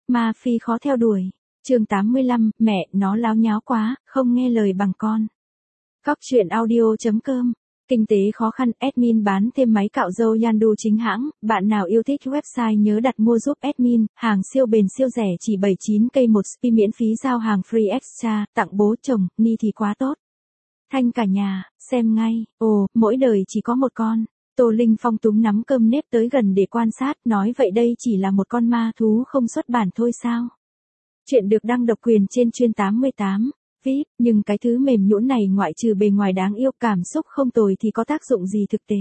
Ma phi khó theo đuổi. Chương 85, mẹ nó láo nháo quá, không nghe lời bằng con. Góc truyện audio.com. Kinh tế khó khăn, admin bán thêm máy cạo râu Yandu chính hãng, bạn nào yêu thích website nhớ đặt mua giúp admin, hàng siêu bền siêu rẻ chỉ 79k một spi miễn phí giao hàng free extra, tặng bố chồng, ni thì quá tốt. Thanh cả nhà, xem ngay, ồ, mỗi đời chỉ có một con. Tô Linh Phong túm nắm cơm nếp tới gần để quan sát, nói vậy đây chỉ là một con ma thú không xuất bản thôi sao? Chuyện được đăng độc quyền trên chuyên 88. VIP, nhưng cái thứ mềm nhũn này ngoại trừ bề ngoài đáng yêu cảm xúc không tồi thì có tác dụng gì thực tế?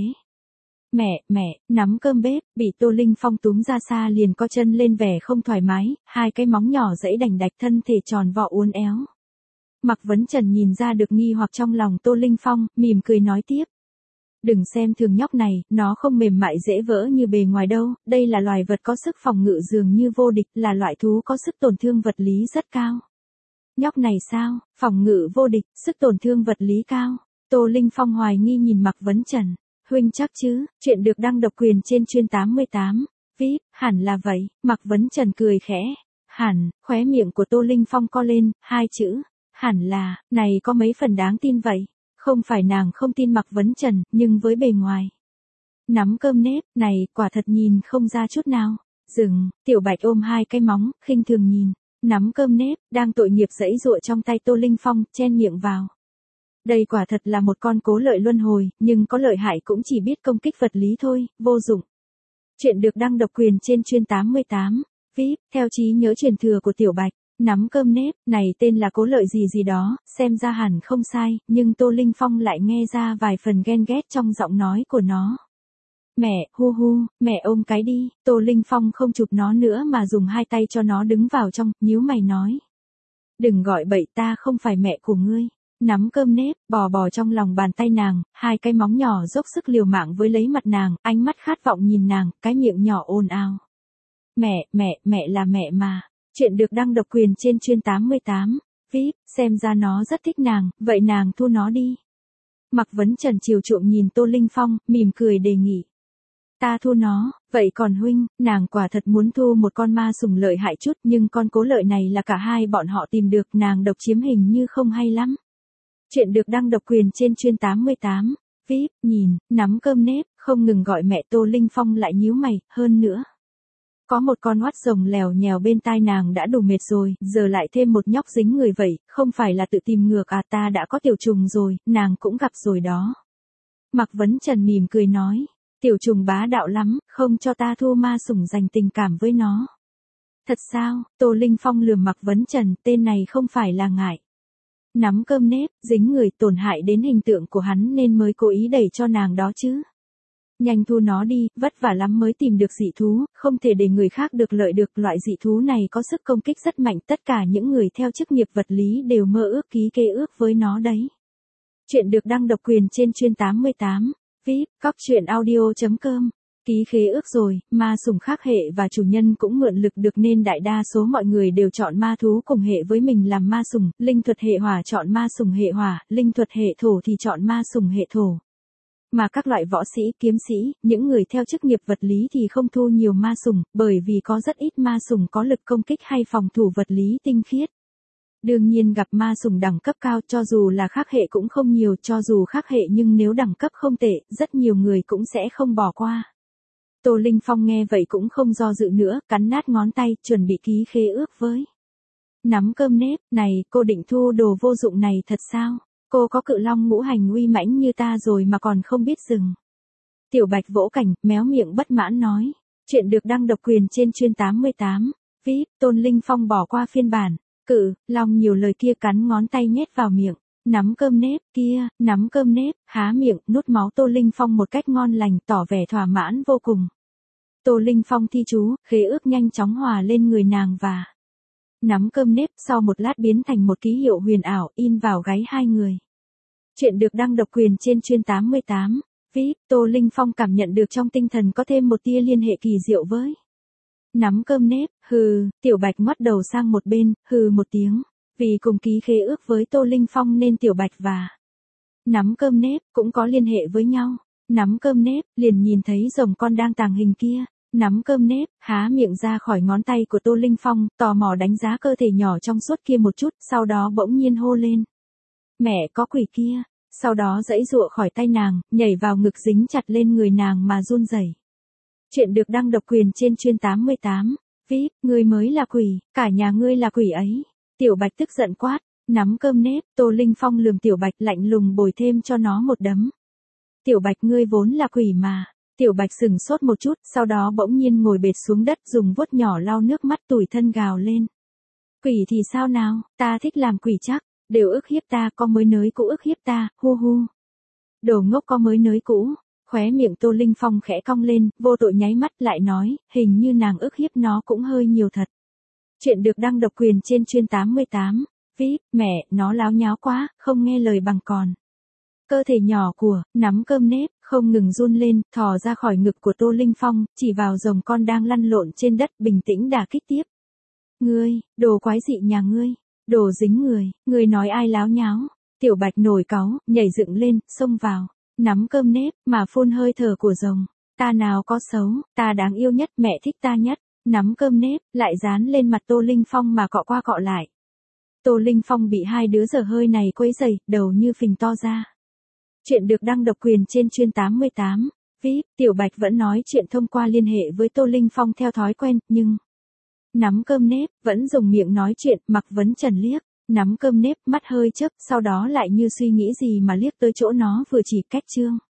Mẹ, nắm cơm bếp, bị Tô Linh Phong túm ra xa liền co chân lên vẻ không thoải mái, hai cái móng nhỏ giãy đành đạch thân thể tròn vo uốn éo. Mạc Vấn Trần nhìn ra được nghi hoặc trong lòng Tô Linh Phong, mỉm cười nói tiếp. Đừng xem thường nhóc này, nó không mềm mại dễ vỡ như bề ngoài đâu, đây là loài vật có sức phòng ngự dường như vô địch, là loại thú có sức tổn thương vật lý rất cao. Nhóc này sao, phòng ngự vô địch, sức tổn thương vật lý cao. Tô Linh Phong hoài nghi nhìn Mạc Vấn Trần. Huynh chắc chứ, chuyện được đăng độc quyền trên chuyên 88. VIP, hẳn là vậy, Mạc Vấn Trần cười khẽ. Hẳn, khóe miệng của Tô Linh Phong co lên, hai chữ. Hẳn là, này có mấy phần đáng tin vậy. Không phải nàng không tin Mạc Vấn Trần, nhưng với bề ngoài. Nắm cơm nếp, này, quả thật nhìn không ra chút nào. Dừng, Tiểu Bạch ôm hai cái móng, khinh thường nhìn. Nắm cơm nếp, đang tội nghiệp giãy giụa trong tay Tô Linh Phong, chen miệng vào. Đây quả thật là một con cố lợi luân hồi, nhưng có lợi hại cũng chỉ biết công kích vật lý thôi, vô dụng. Chuyện được đăng độc quyền trên chuyên 88. VIP, theo trí nhớ truyền thừa của Tiểu Bạch. Nắm cơm nếp, này tên là cố lợi gì đó, xem ra hẳn không sai, nhưng Tô Linh Phong lại nghe ra vài phần ghen ghét trong giọng nói của nó. Mẹ, mẹ ôm cái đi, Tô Linh Phong không chụp nó nữa mà dùng hai tay cho nó đứng vào trong, nhíu mày nói. Đừng gọi bậy, ta không phải mẹ của ngươi. Nắm cơm nếp, bò trong lòng bàn tay nàng, hai cái móng nhỏ dốc sức liều mạng với lấy mặt nàng, ánh mắt khát vọng nhìn nàng, cái miệng nhỏ ồn ào. Mẹ là mẹ mà. Chuyện được đăng độc quyền trên chuyên 88. VIP, xem ra nó rất thích nàng, vậy nàng thu nó đi. Mạc Vấn Trần chiều chuộng nhìn Tô Linh Phong, mỉm cười đề nghị. Ta thu nó, vậy còn huynh, nàng quả thật muốn thu một con ma sủng lợi hại chút nhưng con cố lợi này là cả hai bọn họ tìm được, nàng độc chiếm hình như không hay lắm. Chuyện được đăng độc quyền trên chuyên 88. VIP, nhìn, nắm cơm nếp, không ngừng gọi mẹ. Tô Linh Phong lại nhíu mày, hơn nữa. Có một con oát rồng lèo nhèo bên tai nàng đã đủ mệt rồi, giờ lại thêm một nhóc dính người vậy, không phải là tự tìm ngược à? Ta đã có tiểu trùng rồi, nàng cũng gặp rồi đó. Mạc Vấn Trần mỉm cười nói, tiểu trùng bá đạo lắm, không cho ta thu ma sủng dành tình cảm với nó. Thật sao? Tô Linh Phong lườm Mạc Vấn Trần, tên này không phải là ngại. Nắm cơm nếp, dính người tổn hại đến hình tượng của hắn nên mới cố ý đẩy cho nàng đó chứ. Nhanh thu nó đi, vất vả lắm mới tìm được dị thú, không thể để người khác được lợi được. Loại dị thú này có sức công kích rất mạnh, tất cả những người theo chức nghiệp vật lý đều mơ ước ký kê ước với nó đấy. Chuyện được đăng độc quyền trên chuyên 88. VIP, góc truyện audio.com. Ký khế ước rồi, ma sủng khác hệ và chủ nhân cũng mượn lực được nên đại đa số mọi người đều chọn ma thú cùng hệ với mình làm ma sủng. Linh thuật hệ hỏa chọn ma sủng hệ hỏa, linh thuật hệ thổ thì chọn ma sủng hệ thổ. Mà các loại võ sĩ, kiếm sĩ, những người theo chức nghiệp vật lý thì không thu nhiều ma sủng, bởi vì có rất ít ma sủng có lực công kích hay phòng thủ vật lý tinh khiết. Đương nhiên gặp ma sủng đẳng cấp cao cho dù là khác hệ cũng không nhiều, cho dù khác hệ nhưng nếu đẳng cấp không tệ, rất nhiều người cũng sẽ không bỏ qua. Tô Linh Phong nghe vậy cũng không do dự nữa, cắn nát ngón tay, chuẩn bị ký khế ước với. Nắm cơm nếp, này, cô định thu đồ vô dụng này thật sao? Cô có cự long ngũ hành uy mãnh như ta rồi mà còn không biết dừng. Tiểu Bạch vỗ cành, méo miệng bất mãn nói. Chuyện được đăng độc quyền trên chuyên 88. VIP, Tôn Linh Phong bỏ qua phiên bản. Cự long nhiều lời kia cắn ngón tay nhét vào miệng. Nắm cơm nếp, kia, nắm cơm nếp, há miệng, nuốt máu Tô Linh Phong một cách ngon lành, tỏ vẻ thỏa mãn vô cùng. Tô Linh Phong thi chú, khế ước nhanh chóng hòa lên người nàng và nắm cơm nếp sau một lát biến thành một ký hiệu huyền ảo in vào gáy hai người. Chuyện được đăng độc quyền trên chuyên 88. VIP, Tô Linh Phong cảm nhận được trong tinh thần có thêm một tia liên hệ kỳ diệu với nắm cơm nếp. Tiểu Bạch ngoắt đầu sang một bên, một tiếng. Vì cùng ký khế ước với Tô Linh Phong nên Tiểu Bạch và nắm cơm nếp cũng có liên hệ với nhau. Nắm cơm nếp liền nhìn thấy rồng con đang tàng hình kia. Nắm cơm nếp, há miệng ra khỏi ngón tay của Tô Linh Phong, tò mò đánh giá cơ thể nhỏ trong suốt kia một chút, sau đó bỗng nhiên hô lên. Mẹ có quỷ kia, sau đó giãy giụa khỏi tay nàng, nhảy vào ngực dính chặt lên người nàng mà run rẩy. Chuyện được đăng độc quyền trên chuyên 88. VIP, ngươi mới là quỷ, cả nhà ngươi là quỷ ấy. Tiểu Bạch tức giận quát, nắm cơm nếp, Tô Linh Phong lườm Tiểu Bạch lạnh lùng bồi thêm cho nó một đấm. Tiểu Bạch ngươi vốn là quỷ mà. Tiểu Bạch sửng sốt một chút, sau đó bỗng nhiên ngồi bệt xuống đất dùng vuốt nhỏ lau nước mắt tủi thân gào lên. Quỷ thì sao nào, ta thích làm quỷ chắc, đều ức hiếp ta, có mới nới cũ ức hiếp ta, hu hu. Đồ ngốc có mới nới cũ. Khóe miệng Tô Linh Phong khẽ cong lên, vô tội nháy mắt lại nói, hình như nàng ức hiếp nó cũng hơi nhiều thật. Chuyện được đăng độc quyền trên chuyên 88. VIP, mẹ, nó láo nháo quá, không nghe lời bằng còn. Cơ thể nhỏ của, nắm cơm nếp, không ngừng run lên, thò ra khỏi ngực của Tô Linh Phong, chỉ vào rồng con đang lăn lộn trên đất bình tĩnh đả kích tiếp. Ngươi, đồ quái dị nhà ngươi, đồ dính người nói ai láo nháo. Tiểu Bạch nổi cáu, nhảy dựng lên, xông vào. Nắm cơm nếp, mà phun hơi thở của rồng. Ta nào có xấu, ta đáng yêu nhất, mẹ thích ta nhất. Nắm cơm nếp, lại dán lên mặt Tô Linh Phong mà cọ qua cọ lại. Tô Linh Phong bị hai đứa dở hơi này quấy rầy, đầu như phình to ra. Chuyện được đăng độc quyền trên chuyên 88. VIP, Tiểu Bạch vẫn nói chuyện thông qua liên hệ với Tô Linh Phong theo thói quen, nhưng... Nắm cơm nếp, vẫn dùng miệng nói chuyện, mặc vấn trần liếc. Nắm cơm nếp, mắt hơi chớp, sau đó lại như suy nghĩ gì mà liếc tới chỗ nó vừa chỉ cách Trương.